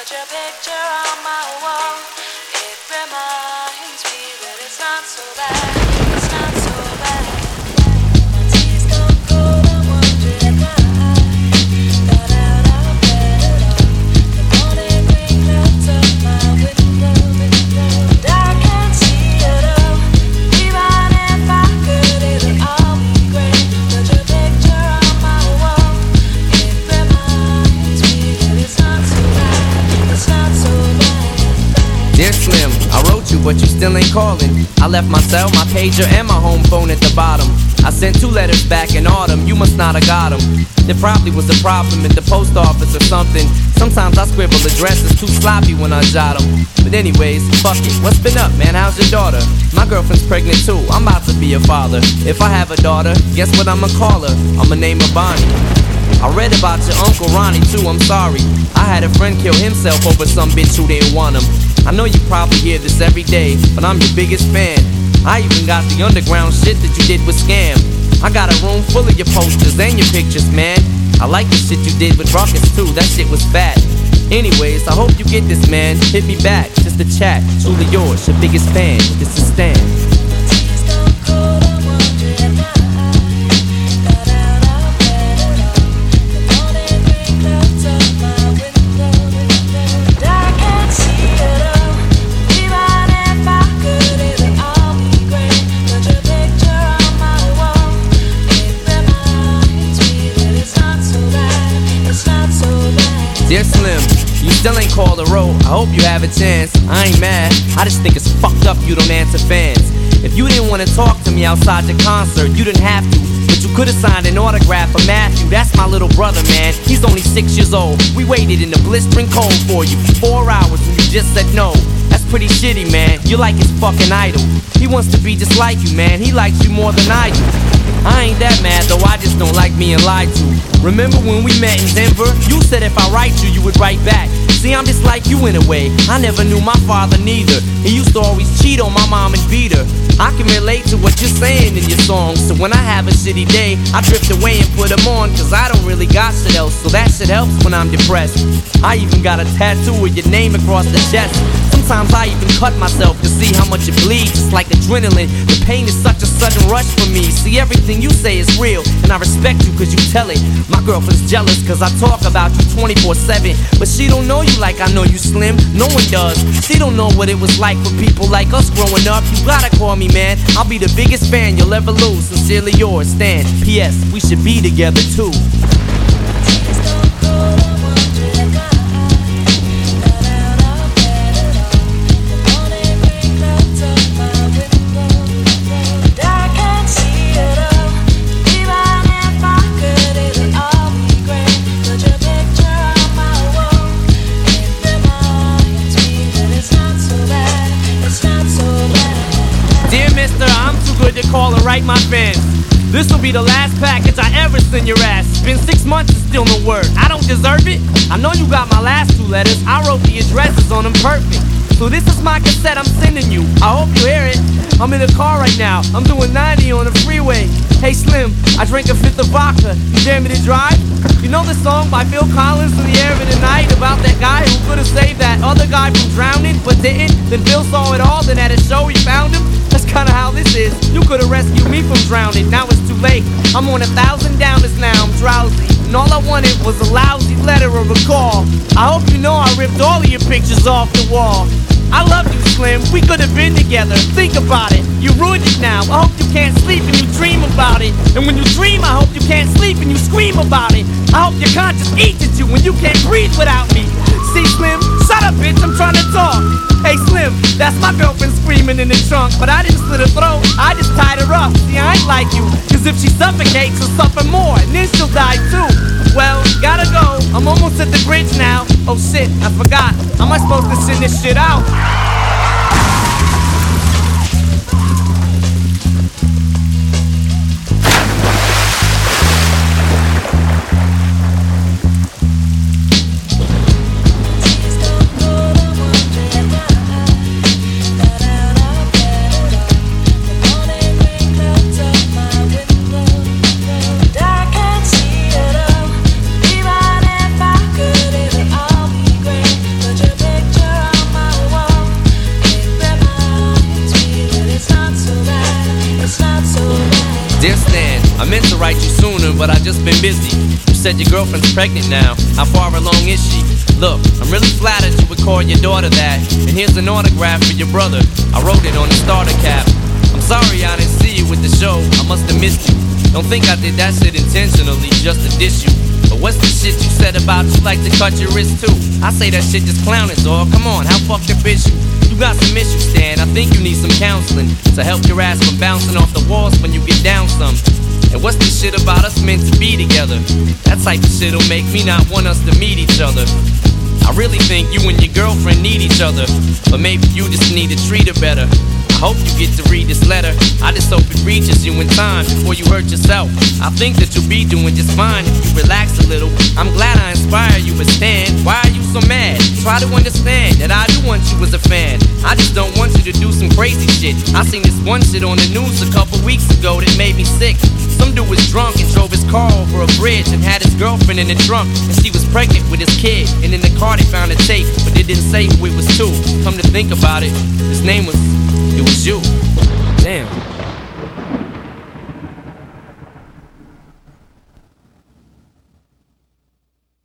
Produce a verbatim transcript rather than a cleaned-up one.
Put your picture on my wall. It reminds me that it's not so bad. It's not so bad. My tea's gone cold. I'm wondering why I got out of bed at all. The morning rain clouds up my window, and I can't see it all. Even if I could, it'll all be great. Put your picture on my wall. It reminds me that it's not so bad. It's not so bad. Dear Slim, I wrote you, but you still ain't calling. I left my cell, my pager, and my home phone at the bottom. I sent two letters back in autumn, you must not have got them. There probably was a problem at the post office or something. Sometimes I scribble addresses too sloppy when I jot them. But anyways, fuck it, what's been up, man? How's your daughter? My girlfriend's pregnant too, I'm about to be a father. If I have a daughter, guess what I'ma call her? I'ma name her Bonnie. I read about your Uncle Ronnie too, I'm sorry. I had a friend kill himself over some bitch who didn't want him. I know you probably hear this every day, but I'm your biggest fan. I even got the underground shit that you did with Scam. I got a room full of your posters and your pictures, man. I like the shit you did with Ruckus too, that shit was fat. Anyways, I hope you get this, man. Hit me back, just a chat. Truly yours, your biggest fan. This is Stan. Dear Slim, you still ain't called a road. I hope you have a chance. I ain't mad, I just think it's fucked up you don't answer fans. If you didn't want to talk to me outside the concert, you didn't have to, but you could've signed an autograph for Matthew. That's my little brother, man, he's only six years old. We waited in the blistering cold for you for four hours and you just said no. That's pretty shitty, man, you're like his fucking idol. He wants to be just like you, man, he likes you more than I do. I ain't that mad though, I just don't like being lied to. Remember when we met in Denver? You said if I write you, you would write back. See, I'm just like you in a way. I never knew my father neither. He used to always cheat on my mom and beat her. I can relate to what you're saying in your songs. So when I have a shitty day, I drift away and put them on. Cause I don't really got shit else, so that shit helps when I'm depressed. I even got a tattoo with your name across the chest. Sometimes I even cut myself to see how much it bleeds. It's like adrenaline, the pain is such a sudden rush for me. See, everything you say is real, and I respect you cause you tell it. My girlfriend's jealous cause I talk about you twenty-four seven. But she don't know you like I know you, Slim, no one does. She don't know what it was like for people like us growing up. You gotta call me, man, I'll be the biggest fan you'll ever lose. Sincerely yours, Stan. P S We should be together too. To call and write my fans. This'll be the last package I ever send your ass. It's been six months and still no word. I don't deserve it. I know you got my last two letters. I wrote the addresses on them perfect. So this is my cassette I'm sending you. I hope you hear it. I'm in the car right now. I'm doing ninety on the freeway. Hey Slim, I drank a fifth of vodka. You dare me to drive? You know the song by Phil Collins, In the Air of the Night, about that guy who could've saved that other guy from drowning but didn't? Then Phil saw it all, then at a show he found him. That's kinda how this is. You could've rescued me from drowning, now it's too late. I'm on a thousand downers now, I'm drowsy, and all I wanted was a lousy letter or a call. I hope you know I ripped all of your pictures off the wall. I love you, Slim, we could've been together. Think about it, you ruined it now. I hope you can't sleep and you dream about it. And when you dream, I hope you can't sleep and you scream about it. I hope your conscience eats at you when you can't breathe without me. See, Slim, shut up, bitch, I'm trying to talk. Hey, Slim, that's my girlfriend screaming in the trunk. But I didn't slit her throat, I just tied her up. See, I ain't like you, cause if she suffocates, she'll suffer more, and then she'll die too. Well, gotta go, I'm almost at the bridge now. Oh shit, I forgot, how am I supposed to send this shit out? Put your but I just been busy. You said your girlfriend's pregnant now. How far along is she? Look, I'm really flattered you would call your daughter that. And here's an autograph for your brother. I wrote it on the starter cap. I'm sorry I didn't see you with the show. I must have missed you. Don't think I did that shit intentionally just to diss you. But what's the shit you said about you like to cut your wrist too? I say that shit just clowning, dog. Come on, how fucked up is you? You got some issues, Stan. I think you need some counseling to help your ass from bouncing off the walls when you get down some. And what's this shit about us meant to be together? That type of shit'll make me not want us to meet each other. I really think you and your girlfriend need each other, but maybe you just need to treat her better. I hope you get to read this letter. I just hope it reaches you in time before you hurt yourself. I think that you'll be doing just fine if you relax a little. I'm glad I inspire you, but Stan, why are you so mad? Try to understand that I do want you as a fan. I just don't want you to do some crazy shit. I seen this one shit on the news a couple weeks ago that made me sick. Some dude was drunk and drove his car over a bridge and had his girlfriend in the trunk, and she was pregnant with his kid. And in the car they found a tape, but they didn't say who it was to. Come to think about it, his name was, it was you. Damn.